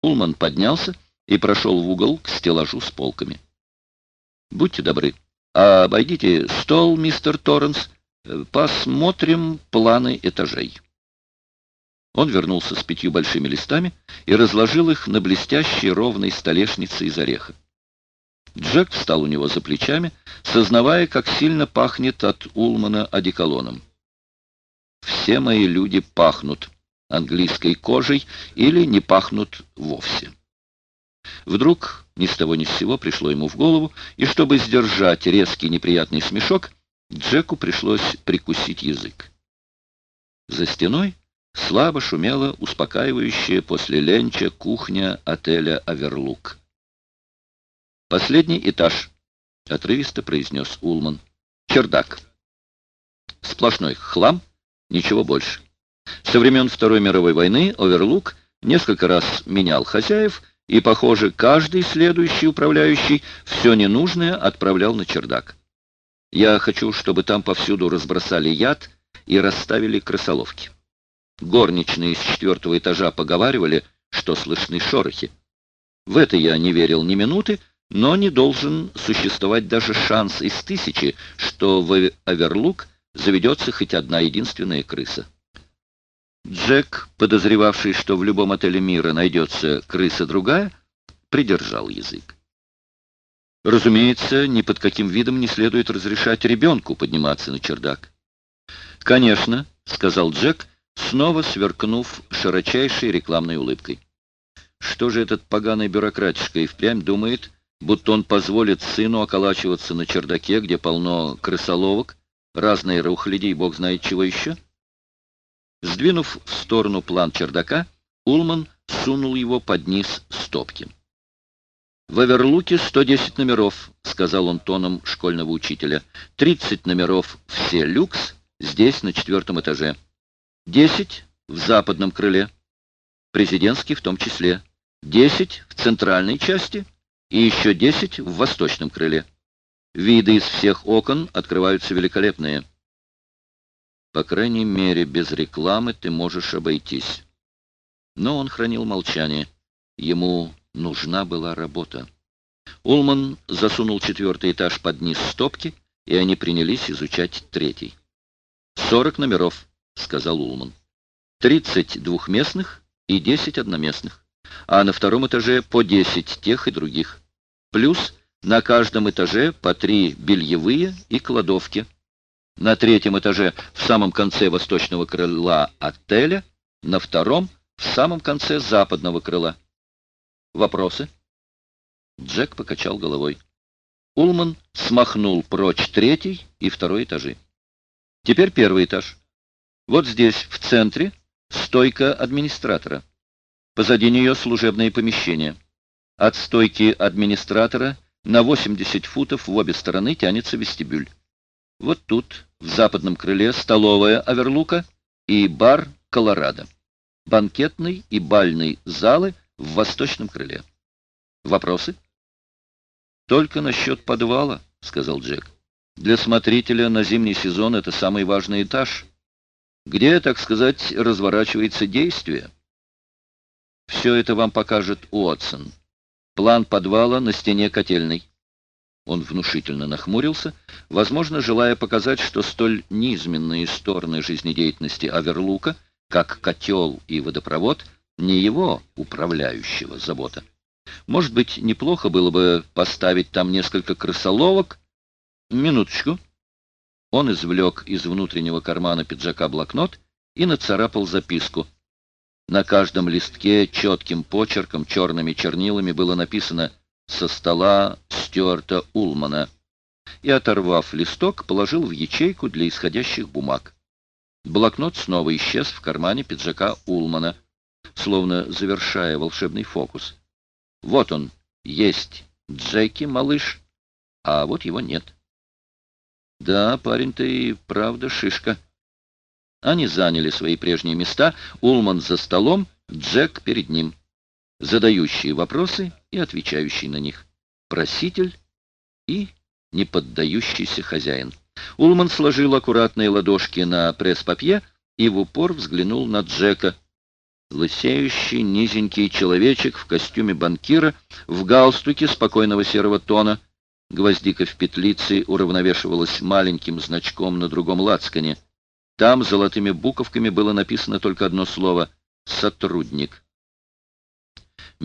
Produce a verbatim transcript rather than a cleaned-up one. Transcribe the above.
Улман поднялся и прошел в угол к стеллажу с полками. «Будьте добры, обойдите стол, мистер Торренс. Посмотрим планы этажей». Он вернулся с пятью большими листами и разложил их на блестящей ровной столешнице из ореха. Джек встал у него за плечами, сознавая, как сильно пахнет от Улмана одеколоном. «Все мои люди пахнут английской кожей или не пахнут вовсе». Вдруг ни с того ни с сего пришло ему в голову, и чтобы сдержать резкий неприятный смешок, Джеку пришлось прикусить язык. За стеной слабо шумела успокаивающая после ленча кухня отеля «Оверлук». «Последний этаж», — отрывисто произнес Улман. «Чердак. Сплошной хлам, ничего больше. Со времен Второй мировой войны «Оверлук» несколько раз менял хозяев, и, похоже, каждый следующий управляющий все ненужное отправлял на чердак. Я хочу, чтобы там повсюду разбросали яд и расставили крысоловки. Горничные с четвертого этажа поговаривали, что слышны шорохи. В это я не верил ни минуты, но не должен существовать даже шанс из тысячи, что в Оверлук заведется хоть одна единственная крыса. Джек, подозревавший, что в любом отеле мира найдется крыса другая, придержал язык. Разумеется, ни под каким видом не следует разрешать ребенку подниматься на чердак. «Конечно», — сказал Джек, снова сверкнув широчайшей рекламной улыбкой. «Что же этот поганый бюрократишка и впрямь думает, будто он позволит сыну околачиваться на чердаке, где полно крысоловок, разные рухляди и бог знает чего еще?» Сдвинув в сторону план чердака, Улман сунул его под низ стопки. «В Оверлуке сто десять номеров», — сказал он тоном школьного учителя. «тридцать номеров все люкс, здесь, на четвертом этаже. десять в западном крыле, президентский в том числе. десять в центральной части и еще десять в восточном крыле. Виды из всех окон открываются великолепные. По крайней мере, без рекламы ты можешь обойтись». Но он хранил молчание. Ему нужна была работа. Улман засунул четвертый этаж под низ стопки, и они принялись изучать третий. «Сорок номеров», — сказал Улман. «Тридцать двухместных и десять одноместных. А на втором этаже по десять тех и других. Плюс на каждом этаже по три бельевые и кладовки. На третьем этаже в самом конце восточного крыла отеля, на втором в самом конце западного крыла. Вопросы?» Джек покачал головой. Улман смахнул прочь третий и второй этажи. «Теперь первый этаж. Вот здесь, в центре, стойка администратора. Позади нее служебные помещения. От стойки администратора на восемьдесят футов в обе стороны тянется вестибюль. Вот тут, в западном крыле, столовая Оверлука и бар Колорадо. Банкетный и бальный залы в восточном крыле. Вопросы?» «Только насчет подвала», — сказал Джек. «Для смотрителя на зимний сезон это самый важный этаж, где, так сказать, разворачивается действие. Все это вам покажет Уотсон. План подвала на стене котельной». Он внушительно нахмурился, возможно, желая показать, что столь низменные стороны жизнедеятельности Оверлука, как котел и водопровод, не его управляющего забота. Может быть, неплохо было бы поставить там несколько крысоловок? Минуточку. Он извлек из внутреннего кармана пиджака блокнот и нацарапал записку. На каждом листке четким почерком, черными чернилами было написано «Со стола Стюарта Улмана», и, оторвав листок, положил в ячейку для исходящих бумаг. Блокнот снова исчез в кармане пиджака Улмана, словно завершая волшебный фокус. Вот он, есть Джеки, малыш, а вот его нет. Да, парень-то и правда шишка. Они заняли свои прежние места, Улман за столом, Джек перед ним. Задающие вопросы и отвечающий на них. Проситель и неподдающийся хозяин. Улман сложил аккуратные ладошки на пресс-папье и в упор взглянул на Джека. Лысеющий, низенький человечек в костюме банкира, в галстуке спокойного серого тона. Гвоздика в петлице уравновешивалась маленьким значком на другом лацкане. Там золотыми буковками было написано только одно слово — «Сотрудник».